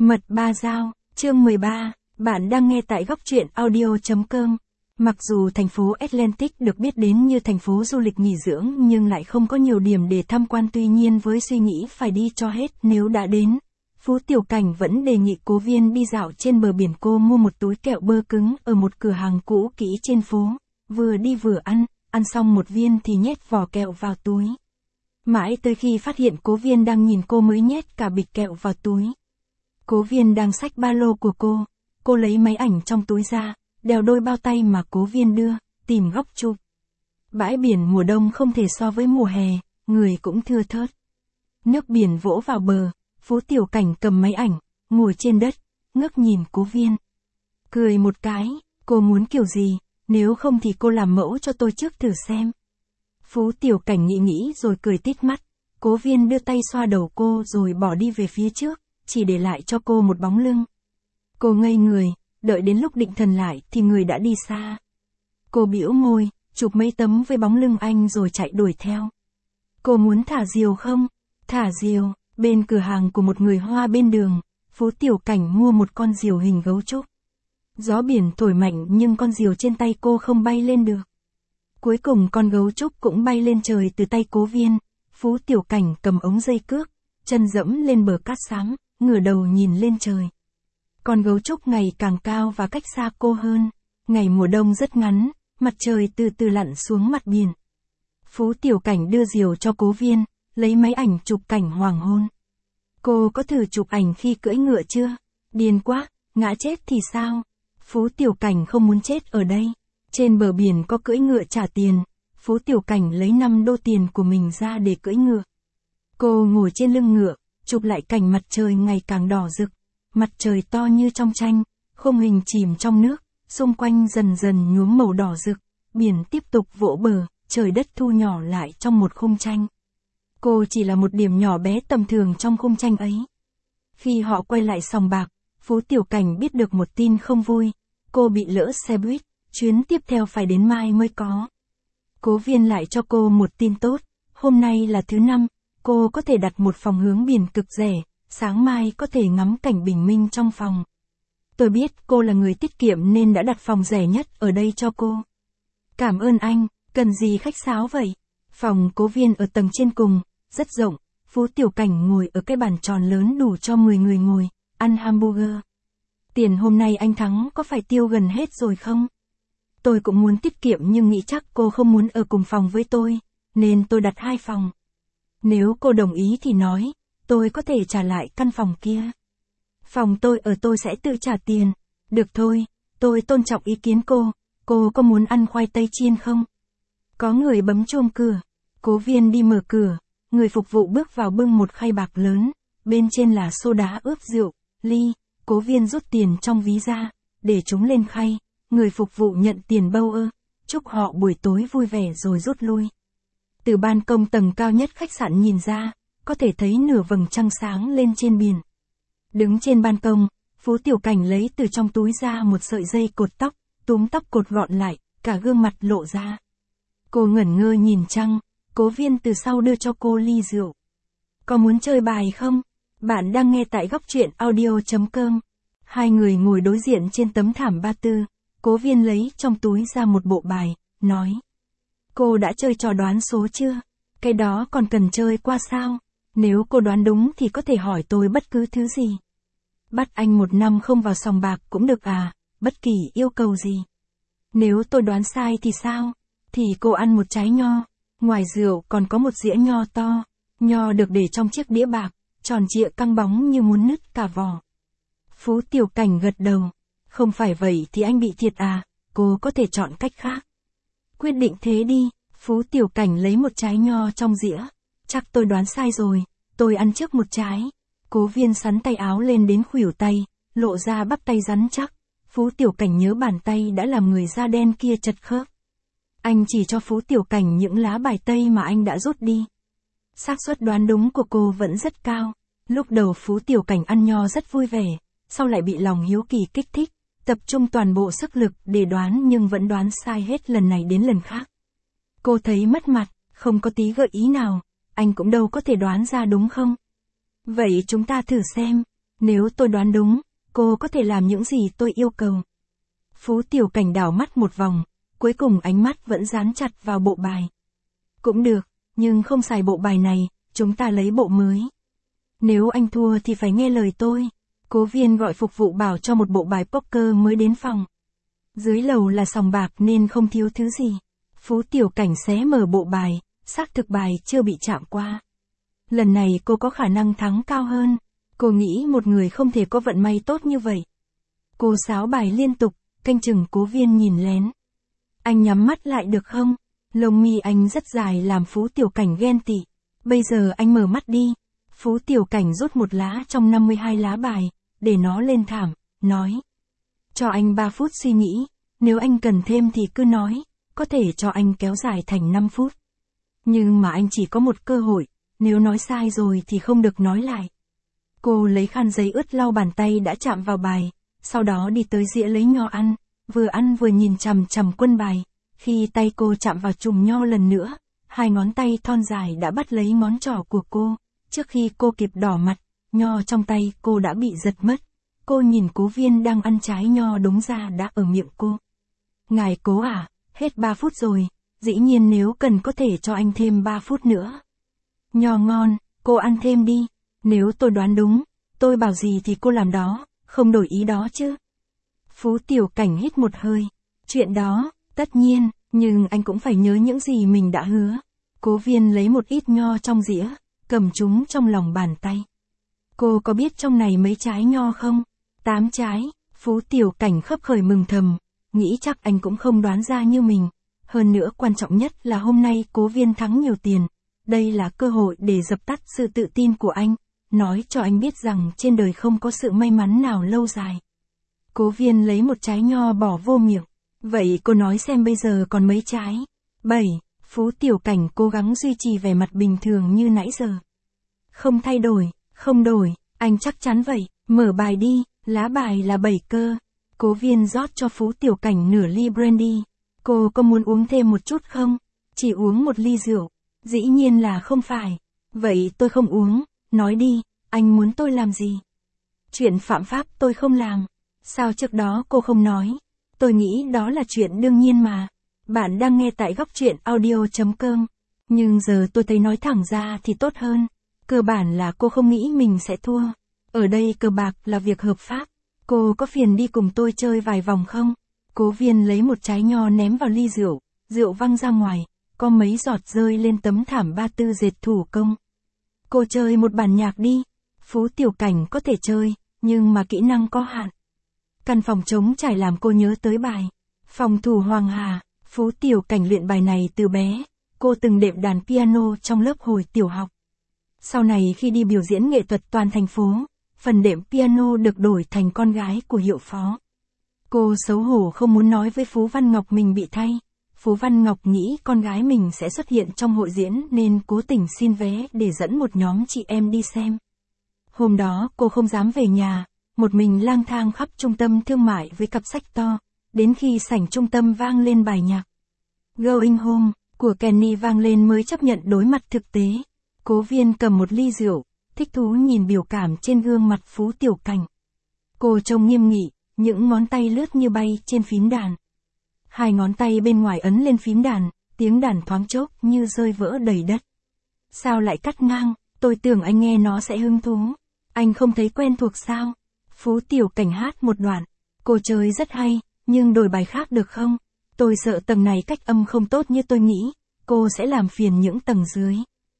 Mật ba dao, chương 13, bạn đang nghe tại góc truyện audio.com. Mặc dù thành phố Atlantic được biết đến như thành phố du lịch nghỉ dưỡng nhưng lại không có nhiều điểm để tham quan, tuy nhiên với suy nghĩ phải đi cho hết nếu đã đến, Phú Tiểu Cảnh vẫn đề nghị Cố Viên đi dạo trên bờ biển. Cô mua một túi kẹo bơ cứng ở một cửa hàng cũ kỹ trên phố, vừa đi vừa ăn xong một viên thì nhét vỏ kẹo vào túi. Mãi tới khi phát hiện Cố Viên đang nhìn cô mới nhét cả bịch kẹo vào túi. Cố Viên đang xách ba lô của cô lấy máy ảnh trong túi ra, đeo đôi bao tay mà Cố Viên đưa, tìm góc chụp. Bãi biển mùa đông không thể so với mùa hè, người cũng thưa thớt. Nước biển vỗ vào bờ, Phú Tiểu Cảnh cầm máy ảnh, ngồi trên đất, ngước nhìn Cố Viên. Cười một cái, cô muốn kiểu gì, nếu không thì cô làm mẫu cho tôi trước thử xem. Phú Tiểu Cảnh nghĩ rồi cười tít mắt. Cố Viên đưa tay xoa đầu cô rồi bỏ đi về phía trước, chỉ để lại cho cô một bóng lưng. Cô ngây người, đợi đến lúc định thần lại thì người đã đi xa. Cô bĩu môi, chụp mấy tấm với bóng lưng anh rồi chạy đuổi theo. Cô muốn thả diều không? Thả diều, bên cửa hàng của một người Hoa bên đường, Phú Tiểu Cảnh mua một con diều hình gấu trúc. Gió biển thổi mạnh nhưng con diều trên tay cô không bay lên được. Cuối cùng con gấu trúc cũng bay lên trời từ tay Cố Viên. Phú Tiểu Cảnh cầm ống dây cước, chân dẫm lên bờ cát xám, ngửa đầu nhìn lên trời. Con gấu trúc ngày càng cao và cách xa cô hơn. Ngày mùa đông rất ngắn, mặt trời từ từ lặn xuống mặt biển. Phú Tiểu Cảnh đưa diều cho Cố Viên, lấy máy ảnh chụp cảnh hoàng hôn. Cô có thử chụp ảnh khi cưỡi ngựa chưa? Điên quá, ngã chết thì sao? Phú Tiểu Cảnh không muốn chết ở đây. Trên bờ biển có cưỡi ngựa trả tiền. Phú Tiểu Cảnh lấy 5 đô tiền của mình ra để cưỡi ngựa. Cô ngồi trên lưng ngựa, chụp lại cảnh mặt trời ngày càng đỏ rực. Mặt trời to như trong tranh, khung hình chìm trong nước, xung quanh dần dần nhuốm màu đỏ rực. Biển tiếp tục vỗ bờ, trời đất thu nhỏ lại trong một khung tranh. Cô chỉ là một điểm nhỏ bé tầm thường trong khung tranh ấy. Khi họ quay lại sòng bạc, Phú Tiểu Cảnh biết được một tin không vui. Cô bị lỡ xe buýt, chuyến tiếp theo phải đến mai mới có. Cố Viên lại cho cô một tin tốt, hôm nay là thứ năm, cô có thể đặt một phòng hướng biển cực rẻ, sáng mai có thể ngắm cảnh bình minh trong phòng. Tôi biết cô là người tiết kiệm nên đã đặt phòng rẻ nhất ở đây cho cô. Cảm ơn anh, cần gì khách sáo vậy? Phòng Cố Viên ở tầng trên cùng, rất rộng, Phú Tiểu Cảnh ngồi ở cái bàn tròn lớn đủ cho 10 người ngồi, ăn hamburger. Tiền hôm nay anh thắng có phải tiêu gần hết rồi không? Tôi cũng muốn tiết kiệm nhưng nghĩ chắc cô không muốn ở cùng phòng với tôi, nên tôi đặt 2 phòng. Nếu cô đồng ý thì nói, tôi có thể trả lại căn phòng kia. Phòng tôi ở tôi sẽ tự trả tiền. Được thôi, tôi tôn trọng ý kiến cô có muốn ăn khoai tây chiên không? Có người bấm chuông cửa, Cố Viên đi mở cửa, người phục vụ bước vào bưng một khay bạc lớn, bên trên là soda ướp rượu, ly. Cố Viên rút tiền trong ví ra, để chúng lên khay. Người phục vụ nhận tiền chúc họ buổi tối vui vẻ rồi rút lui. Từ ban công tầng cao nhất khách sạn nhìn ra, có thể thấy nửa vầng trăng sáng lên trên biển. Đứng trên ban công, Phú Tiểu Cảnh lấy từ trong túi ra một sợi dây cột tóc, túm tóc cột gọn lại, cả gương mặt lộ ra. Cô ngẩn ngơ nhìn trăng, Cố Viên từ sau đưa cho cô ly rượu. Có muốn chơi bài không? Bạn đang nghe tại góc truyện audio.com. Hai người ngồi đối diện trên tấm thảm ba tư. Cố Viên lấy trong túi ra một bộ bài, nói. Cô đã chơi trò đoán số chưa? Cái đó còn cần chơi qua sao? Nếu cô đoán đúng thì có thể hỏi tôi bất cứ thứ gì. Bắt anh 1 năm không vào sòng bạc cũng được à, bất kỳ yêu cầu gì. Nếu tôi đoán sai thì sao? Thì cô ăn một trái nho. Ngoài rượu còn có một dĩa nho to. Nho được để trong chiếc đĩa bạc, tròn trịa căng bóng như muốn nứt cả vỏ. Phú Tiểu Cảnh gật đầu. Không phải vậy thì anh bị thiệt à, cô có thể chọn cách khác. Quyết định thế đi, Phú Tiểu Cảnh lấy một trái nho trong dĩa. Chắc tôi đoán sai rồi, tôi ăn trước một trái. Cố Viên sắn tay áo lên đến khuỷu tay, lộ ra bắp tay rắn chắc. Phú Tiểu Cảnh nhớ bàn tay đã làm người da đen kia chật khớp. Anh chỉ cho Phú Tiểu Cảnh những lá bài tây mà anh đã rút đi. Xác suất đoán đúng của cô vẫn rất cao. Lúc đầu Phú Tiểu Cảnh ăn nho rất vui vẻ, sau lại bị lòng hiếu kỳ kích thích, tập trung toàn bộ sức lực để đoán nhưng vẫn đoán sai hết lần này đến lần khác. Cô thấy mất mặt, không có tí gợi ý nào, anh cũng đâu có thể đoán ra đúng không? Vậy chúng ta thử xem. Nếu tôi đoán đúng, cô có thể làm những gì tôi yêu cầu. Phú Tiểu Cảnh đảo mắt một vòng, cuối cùng ánh mắt vẫn dán chặt vào bộ bài. Cũng được, nhưng không xài bộ bài này, chúng ta lấy bộ mới. Nếu anh thua thì phải nghe lời tôi. Cố Viên gọi phục vụ bảo cho một bộ bài poker mới đến phòng. Dưới lầu là sòng bạc nên không thiếu thứ gì. Phú Tiểu Cảnh xé mở bộ bài, xác thực bài chưa bị chạm qua. Lần này cô có khả năng thắng cao hơn. Cô nghĩ một người không thể có vận may tốt như vậy. Cô sáo bài liên tục, canh chừng Cố Viên nhìn lén. Anh nhắm mắt lại được không? Lông mi anh rất dài làm Phú Tiểu Cảnh ghen tị. Bây giờ anh mở mắt đi. Phú Tiểu Cảnh rút một lá trong 52 lá bài, để nó lên thảm, nói. Cho anh 3 phút suy nghĩ, nếu anh cần thêm thì cứ nói, có thể cho anh kéo dài thành 5 phút. Nhưng mà anh chỉ có một cơ hội, nếu nói sai rồi thì không được nói lại. Cô lấy khăn giấy ướt lau bàn tay đã chạm vào bài, sau đó đi tới dĩa lấy nho ăn vừa nhìn chằm chằm quân bài. Khi tay cô chạm vào chùm nho lần nữa, 2 ngón tay thon dài đã bắt lấy ngón trỏ của cô. Trước khi cô kịp đỏ mặt, nho trong tay cô đã bị giật mất. Cô nhìn Cố Viên đang ăn trái nho đúng ra đã ở miệng cô. Ngài Cố à, hết 3 phút rồi, dĩ nhiên nếu cần có thể cho anh thêm 3 phút nữa. Nho ngon, cô ăn thêm đi, nếu tôi đoán đúng, tôi bảo gì thì cô làm đó, không đổi ý đó chứ. Phú Tiểu Cảnh hít một hơi, chuyện đó, tất nhiên, nhưng anh cũng phải nhớ những gì mình đã hứa. Cố Viên lấy một ít nho trong dĩa, cầm chúng trong lòng bàn tay. Cô có biết trong này mấy trái nho không? 8 trái, Phú Tiểu Cảnh khấp khởi mừng thầm, nghĩ chắc anh cũng không đoán ra như mình. Hơn nữa quan trọng nhất là hôm nay Cố Viên thắng nhiều tiền. Đây là cơ hội để dập tắt sự tự tin của anh, nói cho anh biết rằng trên đời không có sự may mắn nào lâu dài. Cố Viên lấy một trái nho bỏ vô miệng. Vậy cô nói xem bây giờ còn mấy trái? 7, Phú Tiểu Cảnh cố gắng duy trì vẻ mặt bình thường như nãy giờ. Không thay đổi, không đổi, anh chắc chắn vậy, mở bài đi, lá bài là 7 cơ. Cố Viên rót cho Phú Tiểu Cảnh nửa ly brandy. Cô có muốn uống thêm một chút không? Chỉ uống một ly rượu. Dĩ nhiên là không phải. Vậy tôi không uống, nói đi, anh muốn tôi làm gì? Chuyện phạm pháp tôi không làm. Sao trước đó cô không nói? Tôi nghĩ đó là chuyện đương nhiên mà. Bạn đang nghe tại góc truyện audio.com. Nhưng giờ tôi thấy nói thẳng ra thì tốt hơn. Cơ bản là cô không nghĩ mình sẽ thua. Ở đây cờ bạc là việc hợp pháp. Cô có phiền đi cùng tôi chơi vài vòng không? Cố Viên lấy một trái nho ném vào ly rượu. Rượu văng ra ngoài. Có mấy giọt rơi lên tấm thảm ba tư dệt thủ công. Cô chơi một bản nhạc đi. Phú Tiểu Cảnh có thể chơi, nhưng mà kỹ năng có hạn. Căn phòng trống trải làm cô nhớ tới bài Phòng thủ Hoàng Hà. Phú Tiểu Cảnh luyện bài này từ bé. Cô từng đệm đàn piano trong lớp hồi tiểu học. Sau này khi đi biểu diễn nghệ thuật toàn thành phố, phần đệm piano được đổi thành con gái của hiệu phó. Cô xấu hổ không muốn nói với Phú Văn Ngọc mình bị thay. Phú Văn Ngọc nghĩ con gái mình sẽ xuất hiện trong hội diễn nên cố tình xin vé để dẫn một nhóm chị em đi xem. Hôm đó cô không dám về nhà, một mình lang thang khắp trung tâm thương mại với cặp sách to, đến khi sảnh trung tâm vang lên bài nhạc Going Home của Kenny vang lên mới chấp nhận đối mặt thực tế. Cố Viên cầm một ly rượu, thích thú nhìn biểu cảm trên gương mặt Phú Tiểu Cảnh. Cô trông nghiêm nghị, những ngón tay lướt như bay trên phím đàn. 2 ngón tay bên ngoài ấn lên phím đàn, tiếng đàn thoáng chốc như rơi vỡ đầy đất. Sao lại cắt ngang, tôi tưởng anh nghe nó sẽ hứng thú. Anh không thấy quen thuộc sao? Phú Tiểu Cảnh hát một đoạn. Cô chơi rất hay, nhưng đổi bài khác được không? Tôi sợ tầng này cách âm không tốt như tôi nghĩ, cô sẽ làm phiền những tầng dưới.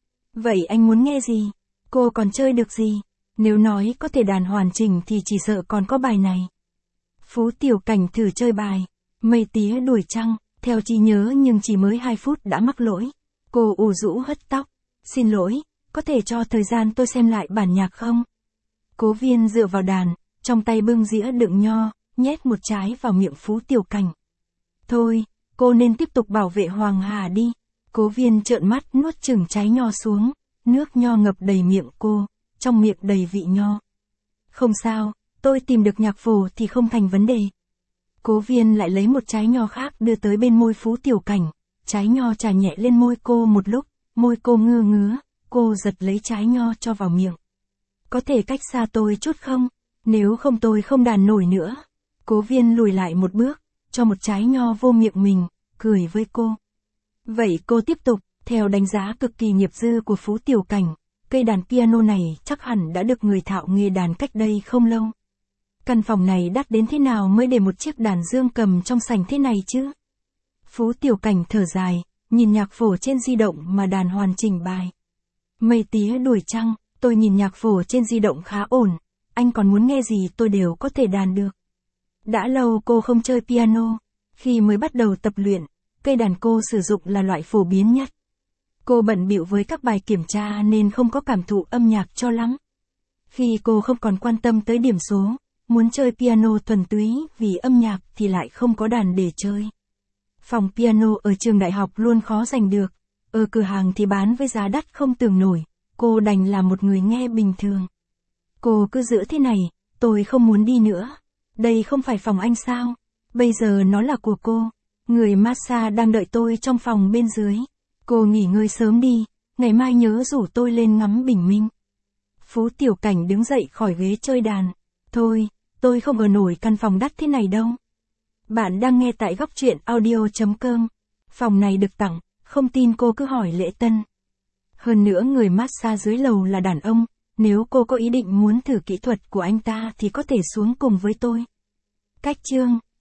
Vậy anh muốn nghe gì? Cô còn chơi được gì? Nếu nói có thể đàn hoàn chỉnh thì chỉ sợ còn có bài này. Phú Tiểu Cảnh thử chơi bài Mây Tía Đuổi Trăng, theo trí nhớ nhưng chỉ mới 2 phút đã mắc lỗi. Cô ủ rũ hất tóc. Xin lỗi, có thể cho thời gian tôi xem lại bản nhạc không? Cố Viên dựa vào đàn, trong tay bưng dĩa đựng nho, nhét một trái vào miệng Phú Tiểu Cảnh. Thôi, cô nên tiếp tục bảo vệ Hoàng Hà đi. Cố Viên trợn mắt nuốt chửng trái nho xuống, nước nho ngập đầy miệng cô, trong miệng đầy vị nho. Không sao, tôi tìm được nhạc phổ thì không thành vấn đề. Cố Viên lại lấy một trái nho khác đưa tới bên môi Phú Tiểu Cảnh, trái nho chà nhẹ lên môi cô một lúc, môi cô ngứa ngứa, cô giật lấy trái nho cho vào miệng. có thể cách xa tôi chút không? Nếu không tôi không đàn nổi nữa. Cố Viên lùi lại một bước, cho một trái nho vô miệng mình, cười với cô. Vậy cô tiếp tục, theo đánh giá cực kỳ nghiệp dư của Phú Tiểu Cảnh, cây đàn piano này chắc hẳn đã được người thạo nghề đàn cách đây không lâu. Căn phòng này đắt đến thế nào mới để một chiếc đàn dương cầm trong sảnh thế này chứ? Phú Tiểu Cảnh thở dài, nhìn nhạc phổ trên di động mà đàn hoàn chỉnh bài. Mây tía đuổi trăng, tôi nhìn nhạc phổ trên di động khá ổn, anh còn muốn nghe gì tôi đều có thể đàn được. Đã lâu cô không chơi piano, khi mới bắt đầu tập luyện, cây đàn cô sử dụng là loại phổ biến nhất. Cô bận bịu với các bài kiểm tra nên không có cảm thụ âm nhạc cho lắm. Khi cô không còn quan tâm tới điểm số, muốn chơi piano thuần túy vì âm nhạc thì lại không có đàn để chơi. Phòng piano ở trường đại học luôn khó giành được, ở cửa hàng thì bán với giá đắt không tưởng nổi, cô đành là một người nghe bình thường. Cô cứ giữ thế này, tôi không muốn đi nữa. Đây không phải phòng anh sao? Bây giờ nó là của cô. Người massage đang đợi tôi trong phòng bên dưới. Cô nghỉ ngơi sớm đi, ngày mai nhớ rủ tôi lên ngắm bình minh. Phú Tiểu Cảnh đứng dậy khỏi ghế chơi đàn. Thôi, tôi không ở nổi căn phòng đắt thế này đâu. Bạn đang nghe tại góc truyện audio.com. Phòng này được tặng, không tin cô cứ hỏi Lễ Tân. Hơn nữa người massage dưới lầu là đàn ông, nếu cô có ý định muốn thử kỹ thuật của anh ta thì có thể xuống cùng với tôi. Cách chương